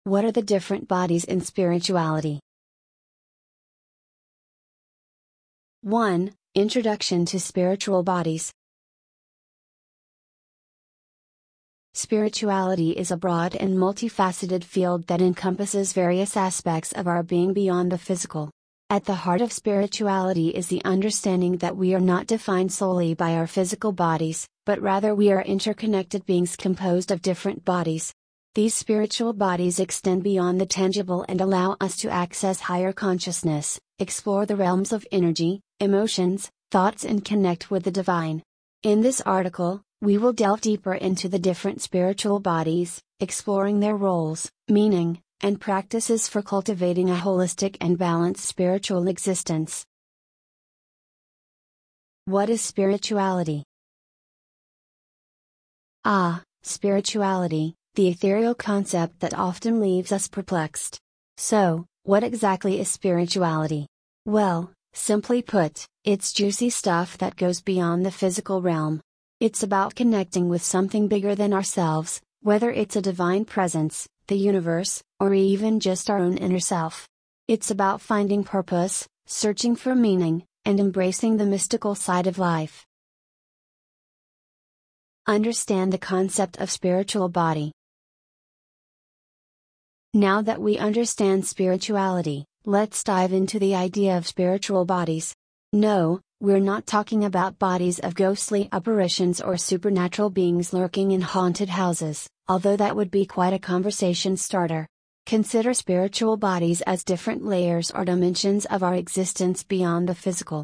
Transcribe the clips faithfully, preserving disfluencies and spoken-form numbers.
What are the different bodies in spirituality? one. Introduction to spiritual bodies. Spirituality is a broad and multifaceted field that encompasses various aspects of our being beyond the physical. At the heart of spirituality is the understanding that we are not defined solely by our physical bodies, but rather we are interconnected beings composed of different bodies. These spiritual bodies extend beyond the tangible and allow us to access higher consciousness, explore the realms of energy, emotions, thoughts, and connect with the divine. In this article, we will delve deeper into the different spiritual bodies, exploring their roles, meaning, and practices for cultivating a holistic and balanced spiritual existence. What is spirituality? Ah, spirituality, the ethereal concept that often leaves us perplexed. So, what exactly is spirituality? Well, simply put, it's juicy stuff that goes beyond the physical realm. It's about connecting with something bigger than ourselves, whether it's a divine presence, the universe, or even just our own inner self. It's about finding purpose, searching for meaning, and embracing the mystical side of life. Understand the concept of spiritual body. Now that we understand spirituality, let's dive into the idea of spiritual bodies. No, we're not talking about bodies of ghostly apparitions or supernatural beings lurking in haunted houses, although that would be quite a conversation starter. Consider spiritual bodies as different layers or dimensions of our existence beyond the physical.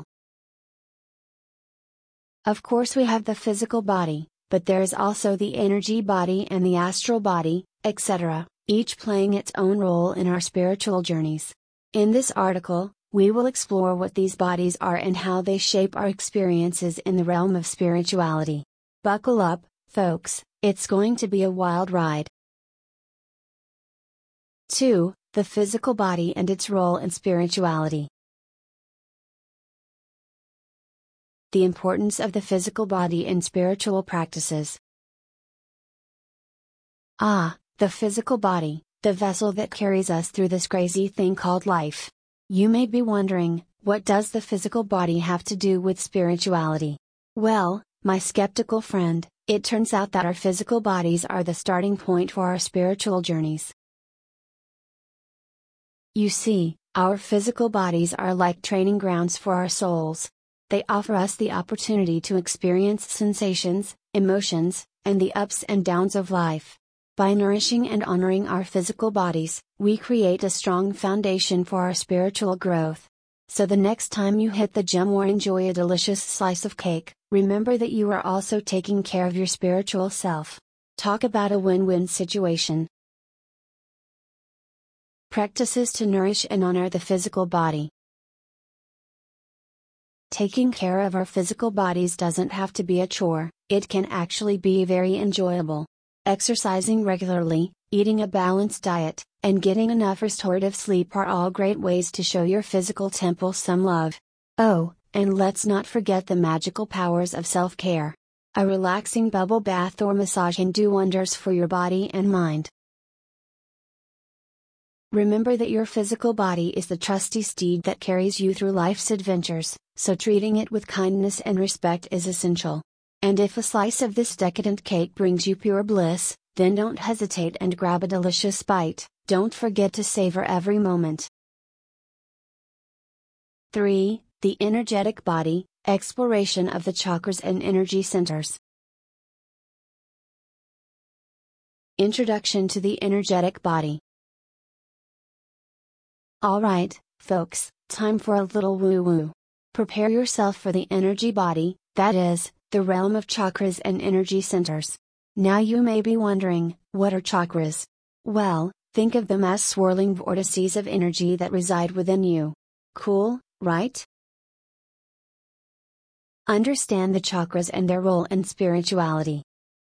Of course, we have the physical body, but there is also the energy body and the astral body, et cetera, each playing its own role in our spiritual journeys. In this article, we will explore what these bodies are and how they shape our experiences in the realm of spirituality. Buckle up, folks, it's going to be a wild ride. two. The physical body and its role in spirituality. The importance of the physical body in spiritual practices. Ah, the physical body, the vessel that carries us through this crazy thing called life. You may be wondering, what does the physical body have to do with spirituality? Well, my skeptical friend, it turns out that our physical bodies are the starting point for our spiritual journeys. You see, our physical bodies are like training grounds for our souls. They offer us the opportunity to experience sensations, emotions, and the ups and downs of life. By nourishing and honoring our physical bodies, we create a strong foundation for our spiritual growth. So the next time you hit the gym or enjoy a delicious slice of cake, remember that you are also taking care of your spiritual self. Talk about a win-win situation. Practices to nourish and honor the physical body. Taking care of our physical bodies doesn't have to be a chore, it can actually be very enjoyable. Exercising regularly, eating a balanced diet, and getting enough restorative sleep are all great ways to show your physical temple some love. Oh, and let's not forget the magical powers of self-care. A relaxing bubble bath or massage can do wonders for your body and mind. Remember that your physical body is the trusty steed that carries you through life's adventures, so treating it with kindness and respect is essential. And if a slice of this decadent cake brings you pure bliss, then don't hesitate and grab a delicious bite. Don't forget to savor every moment. three. The energetic body, exploration of the chakras and energy centers. Introduction to the energetic body. Alright, folks, time for a little woo-woo. Prepare yourself for the energy body, that is, the realm of chakras and energy centers. Now you may be wondering, what are chakras? Well, think of them as swirling vortices of energy that reside within you. Cool, right? Understand the chakras and their role in spirituality.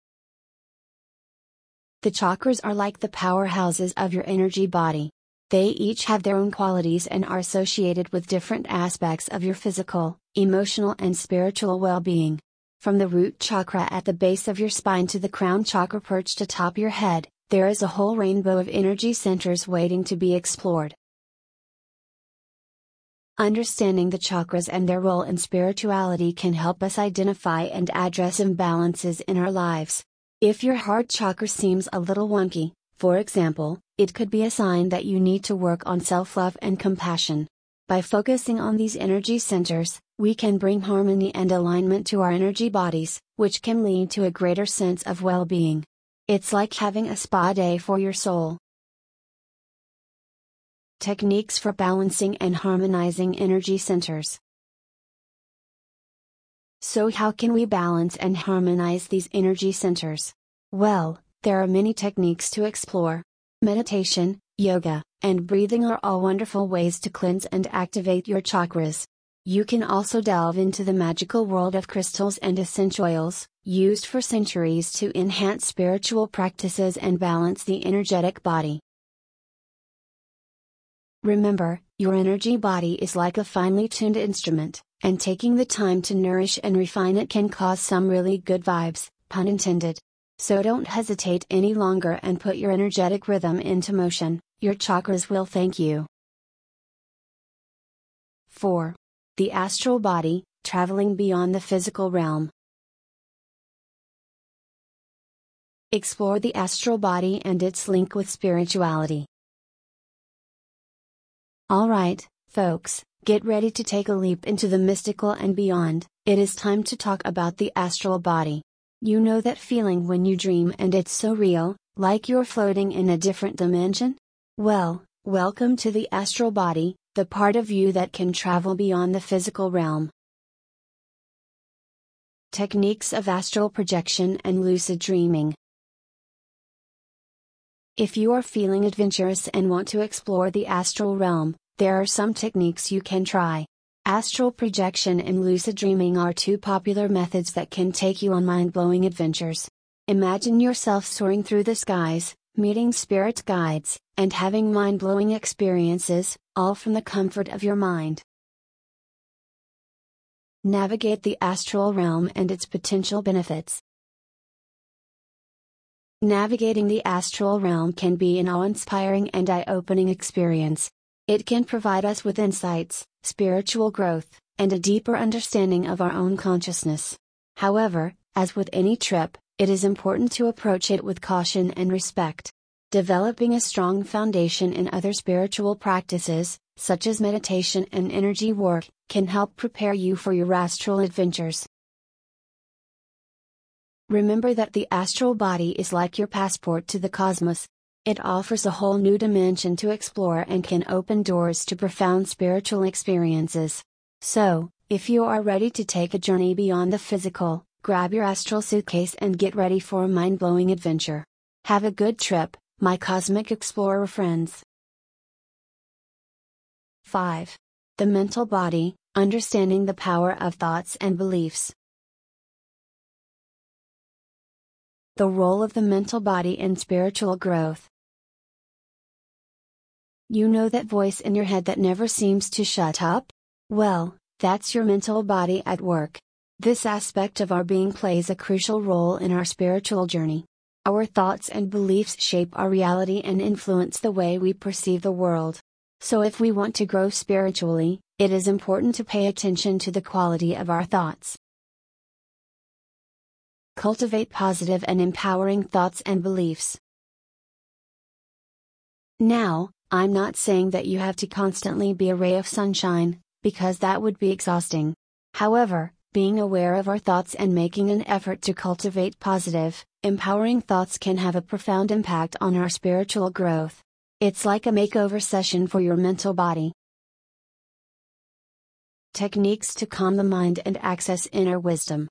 The chakras are like the powerhouses of your energy body. They each have their own qualities and are associated with different aspects of your physical, emotional, and spiritual well-being. From the root chakra at the base of your spine to the crown chakra perched atop your head, there is a whole rainbow of energy centers waiting to be explored. Understanding the chakras and their role in spirituality can help us identify and address imbalances in our lives. If your heart chakra seems a little wonky, for example, it could be a sign that you need to work on self-love and compassion. By focusing on these energy centers, we can bring harmony and alignment to our energy bodies, which can lead to a greater sense of well-being. It's like having a spa day for your soul. Techniques for balancing and harmonizing energy centers. So how can we balance and harmonize these energy centers? Well, there are many techniques to explore. Meditation, yoga, and breathing are all wonderful ways to cleanse and activate your chakras. You can also delve into the magical world of crystals and essential oils, used for centuries to enhance spiritual practices and balance the energetic body. Remember, your energy body is like a finely tuned instrument, and taking the time to nourish and refine it can cause some really good vibes, pun intended. So don't hesitate any longer and put your energetic rhythm into motion, your chakras will thank you. four. The astral body, traveling beyond the physical realm. Explore the astral body and its link with spirituality. Alright, folks, get ready to take a leap into the mystical and beyond. It is time to talk about the astral body. You know that feeling when you dream and it's so real, like you're floating in a different dimension? Well, welcome to the astral body, the part of you that can travel beyond the physical realm. Techniques of astral projection and lucid dreaming. If you are feeling adventurous and want to explore the astral realm, there are some techniques you can try. Astral projection and lucid dreaming are two popular methods that can take you on mind-blowing adventures. Imagine yourself soaring through the skies, meeting spirit guides, and having mind-blowing experiences, all from the comfort of your mind. Navigate the astral realm and its potential benefits. Navigating the astral realm can be an awe-inspiring and eye-opening experience. It can provide us with insights, spiritual growth, and a deeper understanding of our own consciousness. However, as with any trip, it is important to approach it with caution and respect. Developing a strong foundation in other spiritual practices, such as meditation and energy work, can help prepare you for your astral adventures. Remember that the astral body is like your passport to the cosmos. It offers a whole new dimension to explore and can open doors to profound spiritual experiences. So, if you are ready to take a journey beyond the physical, grab your astral suitcase and get ready for a mind-blowing adventure. Have a good trip, my cosmic explorer friends. five. The mental body, understanding the power of thoughts and beliefs. The role of the mental body in spiritual growth. You know that voice in your head that never seems to shut up? Well, that's your mental body at work. This aspect of our being plays a crucial role in our spiritual journey. Our thoughts and beliefs shape our reality and influence the way we perceive the world. So if we want to grow spiritually, it is important to pay attention to the quality of our thoughts. Cultivate positive and empowering thoughts and beliefs. Now, I'm not saying that you have to constantly be a ray of sunshine, because that would be exhausting. However, being aware of our thoughts and making an effort to cultivate positive, empowering thoughts can have a profound impact on our spiritual growth. It's like a makeover session for your mental body. Techniques to calm the mind and access inner wisdom.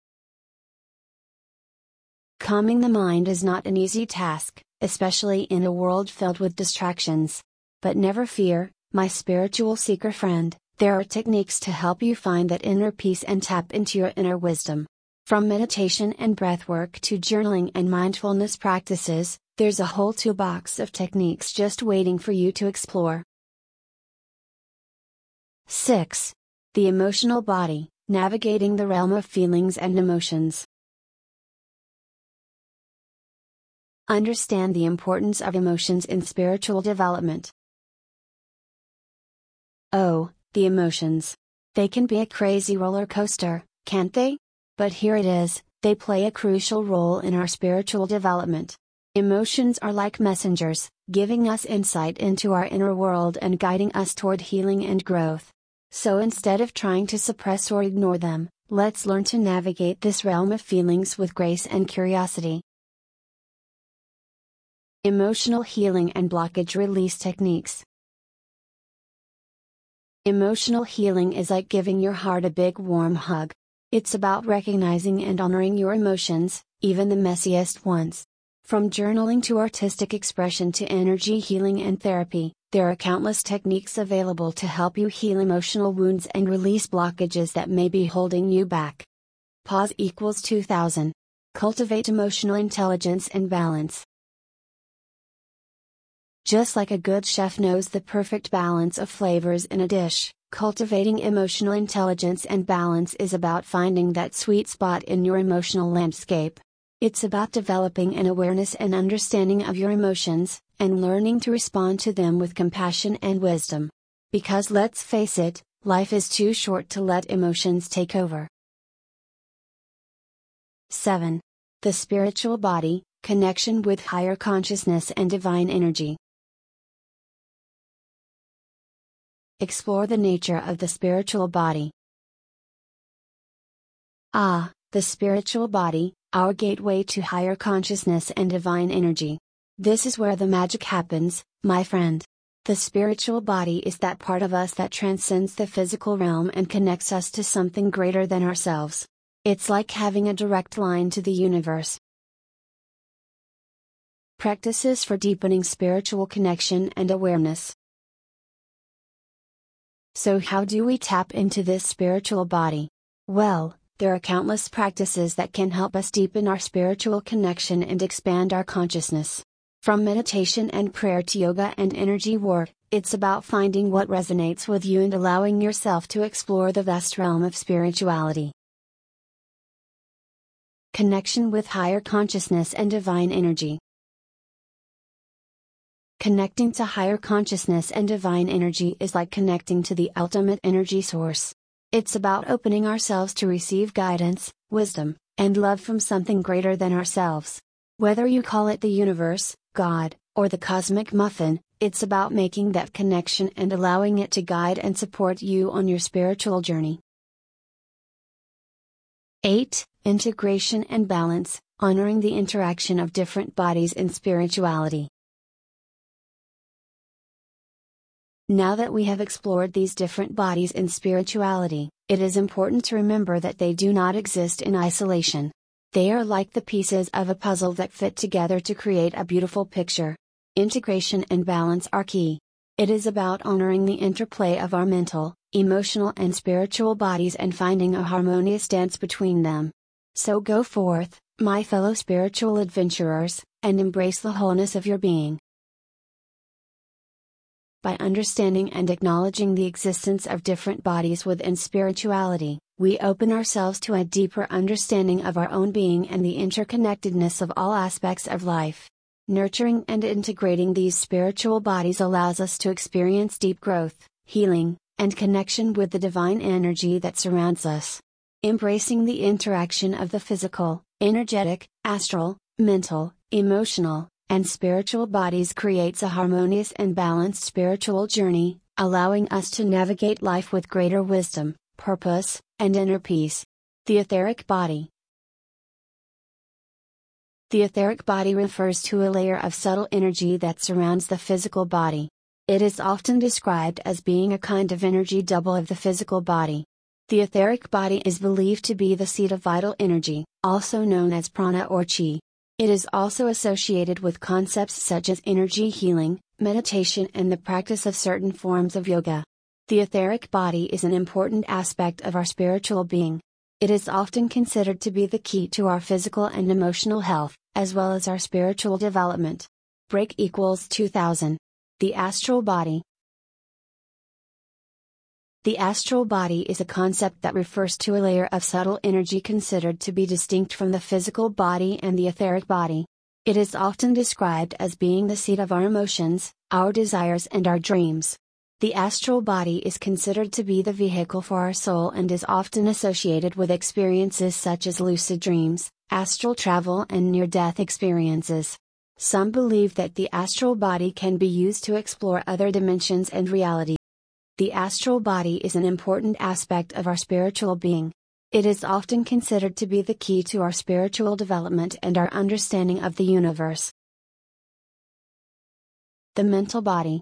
Calming the mind is not an easy task, especially in a world filled with distractions. But never fear, my spiritual seeker friend, there are techniques to help you find that inner peace and tap into your inner wisdom. From meditation and breathwork to journaling and mindfulness practices, there's a whole toolbox of techniques just waiting for you to explore. six. The emotional body, navigating the realm of feelings and emotions. Understand the importance of emotions in spiritual development. Oh, the emotions. They can be a crazy roller coaster, can't they? But here it is, they play a crucial role in our spiritual development. Emotions are like messengers, giving us insight into our inner world and guiding us toward healing and growth. So instead of trying to suppress or ignore them, let's learn to navigate this realm of feelings with grace and curiosity. Emotional healing and blockage release techniques. Emotional healing is like giving your heart a big warm hug. It's about recognizing and honoring your emotions, even the messiest ones. From journaling to artistic expression to energy healing and therapy, there are countless techniques available to help you heal emotional wounds and release blockages that may be holding you back. Pause equals two thousand. Cultivate emotional intelligence and balance. Just like a good chef knows the perfect balance of flavors in a dish, cultivating emotional intelligence and balance is about finding that sweet spot in your emotional landscape. It's about developing an awareness and understanding of your emotions, and learning to respond to them with compassion and wisdom. Because let's face it, life is too short to let emotions take over. seven. The spiritual body, connection with higher consciousness and divine energy. Explore the nature of the spiritual body. Ah, the spiritual body, our gateway to higher consciousness and divine energy. This is where the magic happens, my friend. The spiritual body is that part of us that transcends the physical realm and connects us to something greater than ourselves. It's like having a direct line to the universe. Practices for deepening spiritual connection and awareness. So how do we tap into this spiritual body? Well, there are countless practices that can help us deepen our spiritual connection and expand our consciousness. From meditation and prayer to yoga and energy work, it's about finding what resonates with you and allowing yourself to explore the vast realm of spirituality. Connection with higher consciousness and divine energy. Connecting to higher consciousness and divine energy is like connecting to the ultimate energy source. It's about opening ourselves to receive guidance, wisdom, and love from something greater than ourselves. Whether you call it the universe, God, or the cosmic muffin, it's about making that connection and allowing it to guide and support you on your spiritual journey. eight. Integration and balance, honoring the interaction of different bodies in spirituality. Now that we have explored these different bodies in spirituality, it is important to remember that they do not exist in isolation. They are like the pieces of a puzzle that fit together to create a beautiful picture. Integration and balance are key. It is about honoring the interplay of our mental, emotional and spiritual bodies and finding a harmonious dance between them. So go forth, my fellow spiritual adventurers, and embrace the wholeness of your being. By understanding and acknowledging the existence of different bodies within spirituality, we open ourselves to a deeper understanding of our own being and the interconnectedness of all aspects of life. Nurturing and integrating these spiritual bodies allows us to experience deep growth, healing, and connection with the divine energy that surrounds us. Embracing the interaction of the physical, energetic, astral, mental, emotional, and spiritual bodies creates a harmonious and balanced spiritual journey, allowing us to navigate life with greater wisdom, purpose, and inner peace. The etheric body. The etheric body refers to a layer of subtle energy that surrounds the physical body. It is often described as being a kind of energy double of the physical body. The etheric body is believed to be the seat of vital energy, also known as prana or chi. It is also associated with concepts such as energy healing, meditation and the practice of certain forms of yoga. The etheric body is an important aspect of our spiritual being. It is often considered to be the key to our physical and emotional health, as well as our spiritual development. Break equals two thousand. The astral body. The astral body is a concept that refers to a layer of subtle energy considered to be distinct from the physical body and the etheric body. It is often described as being the seat of our emotions, our desires, and our dreams. The astral body is considered to be the vehicle for our soul and is often associated with experiences such as lucid dreams, astral travel, and near-death experiences. Some believe that the astral body can be used to explore other dimensions and reality. The astral body is an important aspect of our spiritual being. It is often considered to be the key to our spiritual development and our understanding of the universe. The mental body.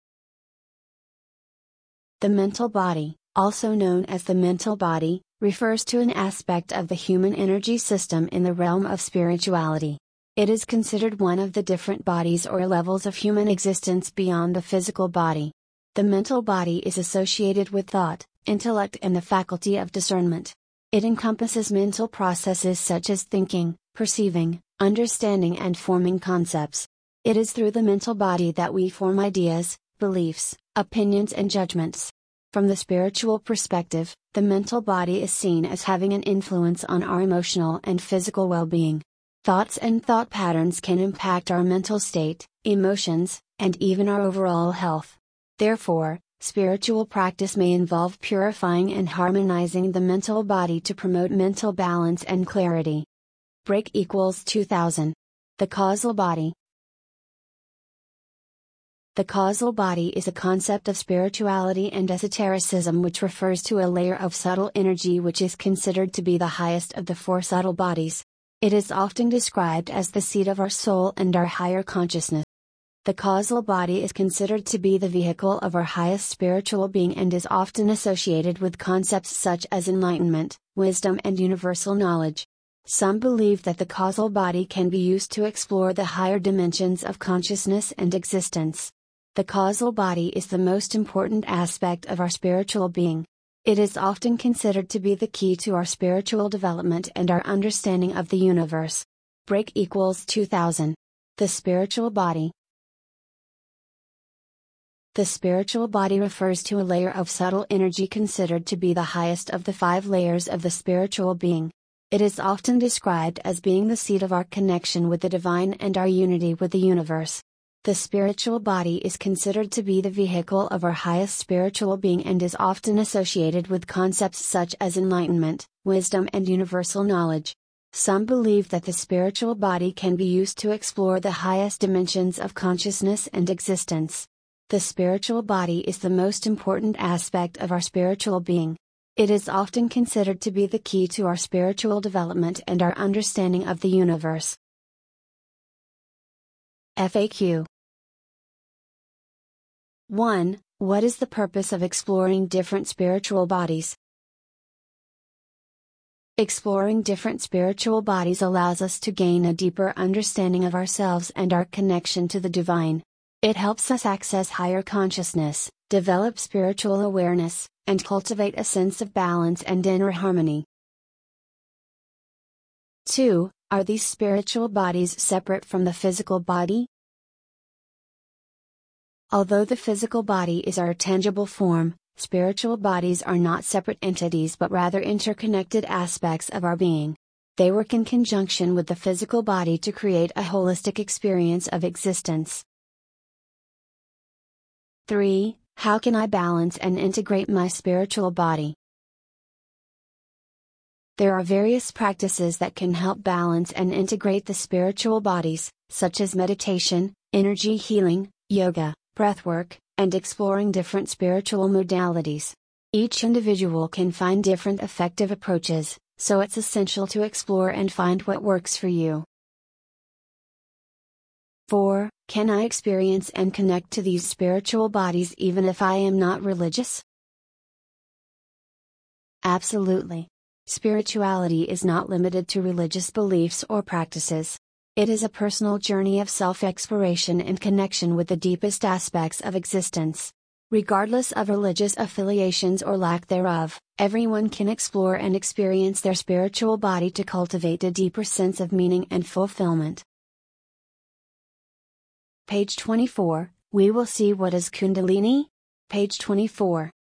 The mental body, also known as the mental body, refers to an aspect of the human energy system in the realm of spirituality. It is considered one of the different bodies or levels of human existence beyond the physical body. The mental body is associated with thought, intellect, and the faculty of discernment. It encompasses mental processes such as thinking, perceiving, understanding, and forming concepts. It is through the mental body that we form ideas, beliefs, opinions, and judgments. From the spiritual perspective, the mental body is seen as having an influence on our emotional and physical well-being. Thoughts and thought patterns can impact our mental state, emotions, and even our overall health. Therefore, spiritual practice may involve purifying and harmonizing the mental body to promote mental balance and clarity. Break equals two thousand. The causal body. The causal body is a concept of spirituality and esotericism which refers to a layer of subtle energy which is considered to be the highest of the four subtle bodies. It is often described as the seat of our soul and our higher consciousness. The causal body is considered to be the vehicle of our highest spiritual being and is often associated with concepts such as enlightenment, wisdom, and universal knowledge. Some believe that the causal body can be used to explore the higher dimensions of consciousness and existence. The causal body is the most important aspect of our spiritual being. It is often considered to be the key to our spiritual development and our understanding of the universe. Break equals two thousand. The spiritual body. The spiritual body refers to a layer of subtle energy considered to be the highest of the five layers of the spiritual being. It is often described as being the seat of our connection with the divine and our unity with the universe. The spiritual body is considered to be the vehicle of our highest spiritual being and is often associated with concepts such as enlightenment, wisdom, and universal knowledge. Some believe that the spiritual body can be used to explore the highest dimensions of consciousness and existence. The spiritual body is the most important aspect of our spiritual being. It is often considered to be the key to our spiritual development and our understanding of the universe. F A Q. one. What is the purpose of exploring different spiritual bodies? Exploring different spiritual bodies allows us to gain a deeper understanding of ourselves and our connection to the divine. It helps us access higher consciousness, develop spiritual awareness, and cultivate a sense of balance and inner harmony. two. Are these spiritual bodies separate from the physical body? Although the physical body is our tangible form, spiritual bodies are not separate entities but rather interconnected aspects of our being. They work in conjunction with the physical body to create a holistic experience of existence. three. How can I balance and integrate my spiritual body? There are various practices that can help balance and integrate the spiritual bodies, such as meditation, energy healing, yoga, breathwork, and exploring different spiritual modalities. Each individual can find different effective approaches, so it's essential to explore and find what works for you. four. Can I experience and connect to these spiritual bodies even if I am not religious? Absolutely. Spirituality is not limited to religious beliefs or practices. It is a personal journey of self-exploration and connection with the deepest aspects of existence. Regardless of religious affiliations or lack thereof, everyone can explore and experience their spiritual body to cultivate a deeper sense of meaning and fulfillment. Page twenty-four, we will see what is Kundalini. Page twenty-four.